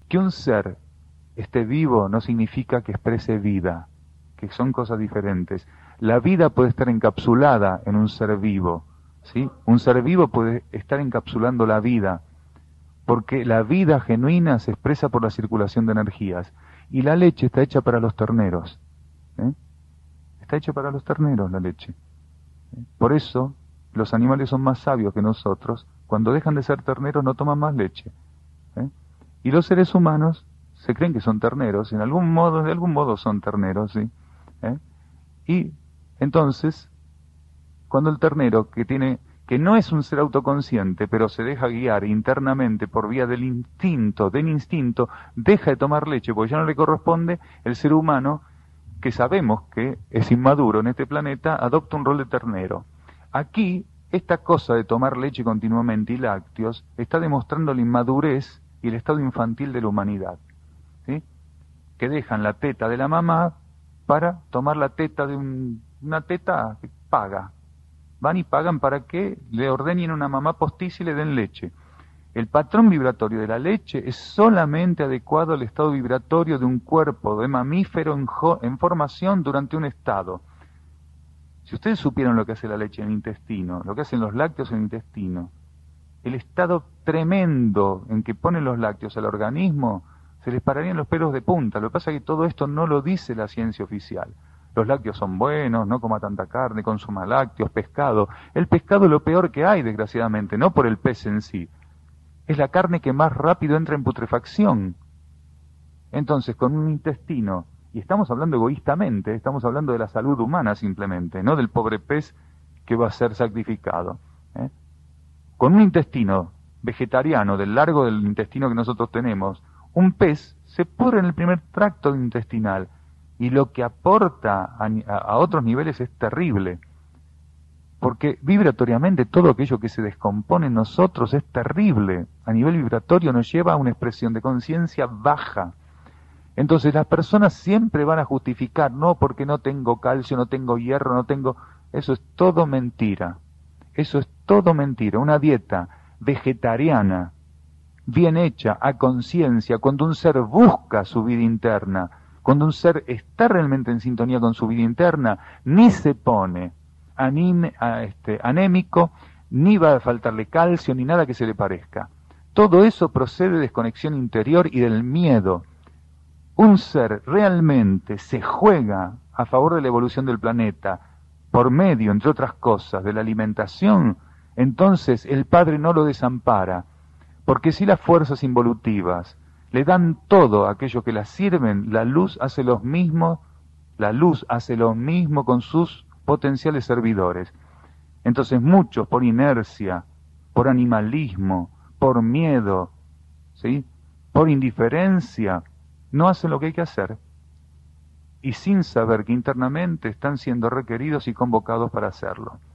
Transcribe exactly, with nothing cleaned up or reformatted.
Que un ser esté vivo no significa que exprese vida, que son cosas diferentes. La vida puede estar encapsulada en un ser vivo, ¿sí? Un ser vivo puede estar encapsulando la vida, porque la vida genuina se expresa por la circulación de energías. Y la leche está hecha para los terneros. ¿eh? Está hecha para los terneros la leche. ¿eh? Por eso los animales son más sabios que nosotros. Cuando dejan de ser terneros no toman más leche. ¿eh? Y los seres humanos se creen que son terneros, en algún modo, de algún modo son terneros, ¿sí? ¿eh? Y entonces, cuando el ternero, que tiene, que no es un ser autoconsciente, pero se deja guiar internamente por vía del instinto, del instinto, deja de tomar leche, porque ya no le corresponde, el ser humano, que sabemos que es inmaduro en este planeta, adopta un rol de ternero. Aquí, esta cosa de tomar leche continuamente y lácteos, está demostrando la inmadurez y el estado infantil de la humanidad, ¿sí? Que dejan la teta de la mamá para tomar la teta de un, una teta que paga. Van y pagan para que le ordenen a una mamá postiza y le den leche. El patrón vibratorio de la leche es solamente adecuado al estado vibratorio de un cuerpo de mamífero en, en formación durante un estado. Si ustedes supieran lo que hace la leche en el intestino, lo que hacen los lácteos en el intestino, el estado tremendo en que ponen los lácteos al organismo, se les pararían los pelos de punta. Lo que pasa es que todo esto no lo dice la ciencia oficial. Los lácteos son buenos, no coma tanta carne, consuma lácteos, pescado. El pescado es lo peor que hay, desgraciadamente, no por el pez en sí. Es la carne que más rápido entra en putrefacción. Entonces, con un intestino, y estamos hablando egoístamente, estamos hablando de la salud humana simplemente, no del pobre pez que va a ser sacrificado. ¿eh? Con un intestino vegetariano, del largo del intestino que nosotros tenemos, un pez se pudre en el primer tracto intestinal y lo que aporta a, a, a otros niveles es terrible. Porque vibratoriamente todo aquello que se descompone en nosotros es terrible. A nivel vibratorio nos lleva a una expresión de conciencia baja. Entonces las personas siempre van a justificar, no, porque no tengo calcio, no tengo hierro, no tengo... Eso es todo mentira. Eso es todo mentira. Una dieta vegetariana, bien hecha, a conciencia, cuando un ser busca su vida interna, cuando un ser está realmente en sintonía con su vida interna, ni se pone anime, a este, anémico, ni va a faltarle calcio, ni nada que se le parezca. Todo eso procede de desconexión interior y del miedo. Un ser realmente se juega a favor de la evolución del planeta, por medio, entre otras cosas, de la alimentación, entonces el Padre no lo desampara, porque si las fuerzas involutivas le dan todo a aquellos que las sirven, la luz hace lo mismo, la luz hace lo mismo con sus potenciales servidores. Entonces muchos, por inercia, por animalismo, por miedo, ¿sí? por indiferencia, no hacen lo que hay que hacer, y sin saber que internamente están siendo requeridos y convocados para hacerlo.